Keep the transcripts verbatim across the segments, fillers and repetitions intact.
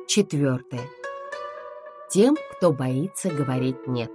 Четвертое. Тем, кто боится говорить «нет».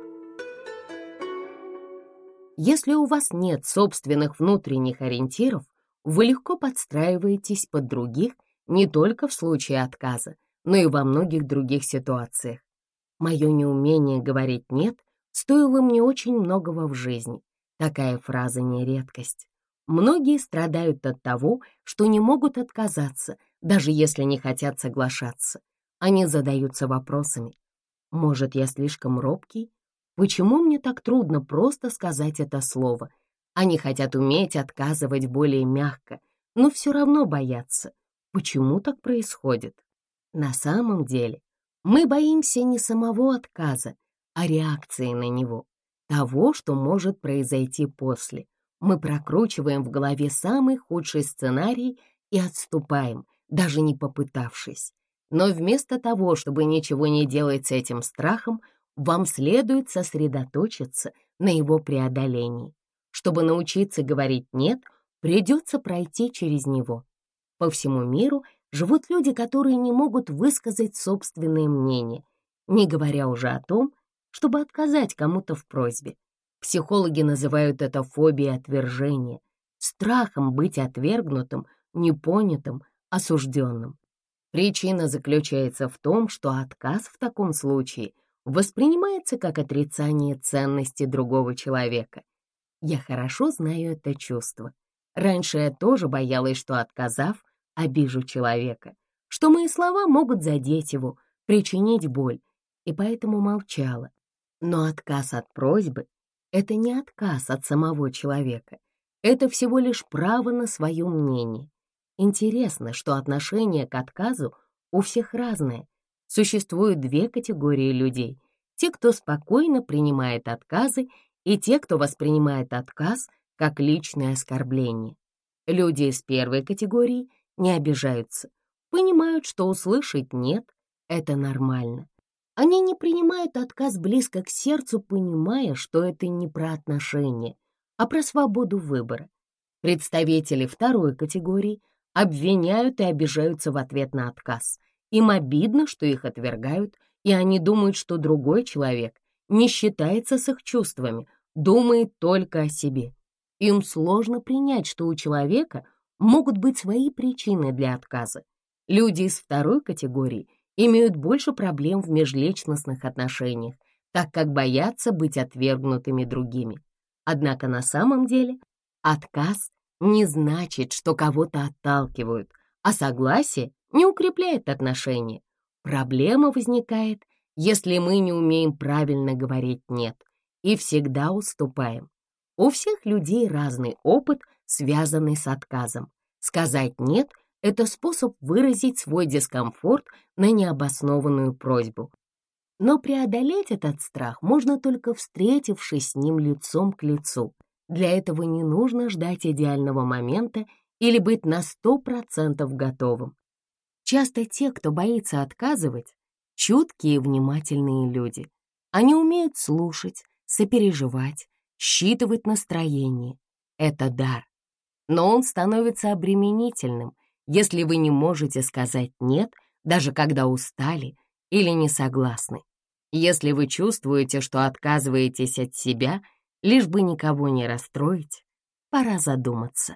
Если у вас нет собственных внутренних ориентиров, вы легко подстраиваетесь под других не только в случае отказа, но и во многих других ситуациях. Мое неумение говорить «нет» стоило мне очень многого в жизни. Такая фраза не редкость. Многие страдают от того, что не могут отказаться, даже если не хотят соглашаться. Они задаются вопросами. Может, я слишком робкий? Почему мне так трудно просто сказать это слово? Они хотят уметь отказывать более мягко, но все равно боятся. Почему так происходит? На самом деле, мы боимся не самого отказа, а реакции на него, того, что может произойти после. Мы прокручиваем в голове самый худший сценарий и отступаем, даже не попытавшись. Но вместо того, чтобы ничего не делать с этим страхом, вам следует сосредоточиться на его преодолении. Чтобы научиться говорить «нет», придется пройти через него. По всему миру живут люди, которые не могут высказать собственное мнение, не говоря уже о том, чтобы отказать кому-то в просьбе. Психологи называют это фобией отвержения, страхом быть отвергнутым, непонятым, осужденным. Причина заключается в том, что отказ в таком случае воспринимается как отрицание ценности другого человека. Я хорошо знаю это чувство. Раньше я тоже боялась, что, отказав, обижу человека, что мои слова могут задеть его, причинить боль, и поэтому молчала. Но отказ от просьбы — это не отказ от самого человека, это всего лишь право на свое мнение. Интересно, что отношение к отказу у всех разное. Существуют две категории людей: те, кто спокойно принимает отказы, и те, кто воспринимает отказ как личное оскорбление. Люди из первой категории не обижаются, понимают, что услышать «нет» — это нормально. Они не принимают отказ близко к сердцу, понимая, что это не про отношения, а про свободу выбора. Представители второй категории обвиняют и обижаются в ответ на отказ. Им обидно, что их отвергают, и они думают, что другой человек не считается с их чувствами, думает только о себе. Им сложно принять, что у человека могут быть свои причины для отказа. Люди из второй категории имеют больше проблем в межличностных отношениях, так как боятся быть отвергнутыми другими. Однако на самом деле отказ не значит, что кого-то отталкивают, а согласие не укрепляет отношения. Проблема возникает, если мы не умеем правильно говорить «нет» и всегда уступаем. У всех людей разный опыт, связанный с отказом. Сказать «нет» — это способ выразить свой дискомфорт на необоснованную просьбу. Но преодолеть этот страх можно только встретившись с ним лицом к лицу. Для этого не нужно ждать идеального момента или быть на сто процентов готовым. Часто те, кто боится отказывать, чуткие и внимательные люди. Они умеют слушать, сопереживать, считывать настроение. Это дар. Но он становится обременительным, если вы не можете сказать «нет», даже когда устали или не согласны. Если вы чувствуете, что отказываетесь от себя, лишь бы никого не расстроить, пора задуматься.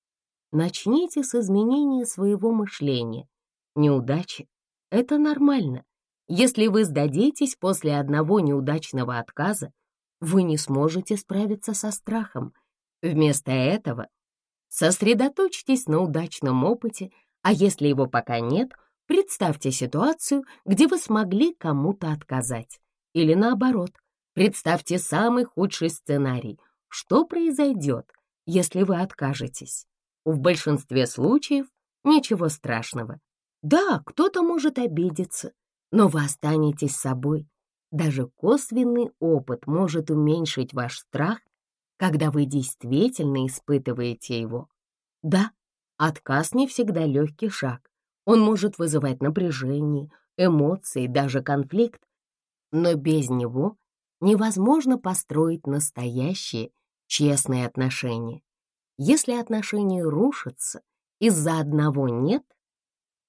Начните с изменения своего мышления. Неудачи — это нормально. Если вы сдадитесь после одного неудачного отказа, вы не сможете справиться со страхом. Вместо этого сосредоточьтесь на удачном опыте, а если его пока нет, представьте ситуацию, где вы смогли кому-то отказать. Или наоборот, представьте самый худший сценарий. Что произойдет, если вы откажетесь? В большинстве случаев ничего страшного. Да, кто-то может обидеться, но вы останетесь собой. Даже косвенный опыт может уменьшить ваш страх, когда вы действительно испытываете его. Да, отказ не всегда легкий шаг. Он может вызывать напряжение, эмоции, даже конфликт. Но без него невозможно построить настоящие, честные отношения. Если отношения рушатся из-за одного «нет»,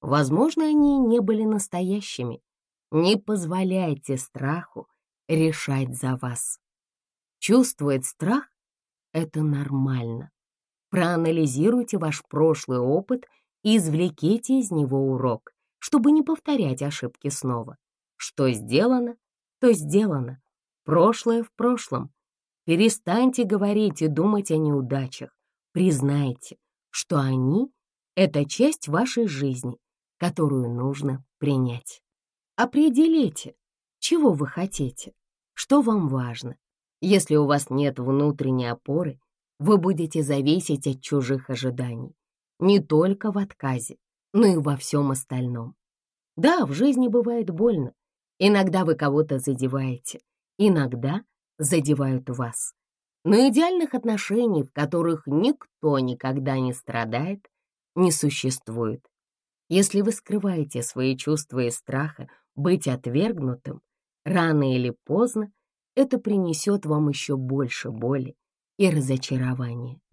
Возможно, они не были настоящими. Не позволяйте страху решать за вас. Чувствовать страх — это нормально. Проанализируйте ваш прошлый опыт и извлеките из него урок, чтобы не повторять ошибки снова. Что сделано, то сделано. Прошлое в прошлом. Перестаньте говорить и думать о неудачах. Признайте, что они — это часть вашей жизни, которую нужно принять. Определите, чего вы хотите, что вам важно. Если у вас нет внутренней опоры, вы будете зависеть от чужих ожиданий. Не только в отказе, но и во всем остальном. Да, в жизни бывает больно. Иногда вы кого-то задеваете, иногда задевают вас. Но идеальных отношений, в которых никто никогда не страдает, не существует. Если вы скрываете свои чувства и страха быть отвергнутым, рано или поздно это принесет вам еще больше боли и разочарования.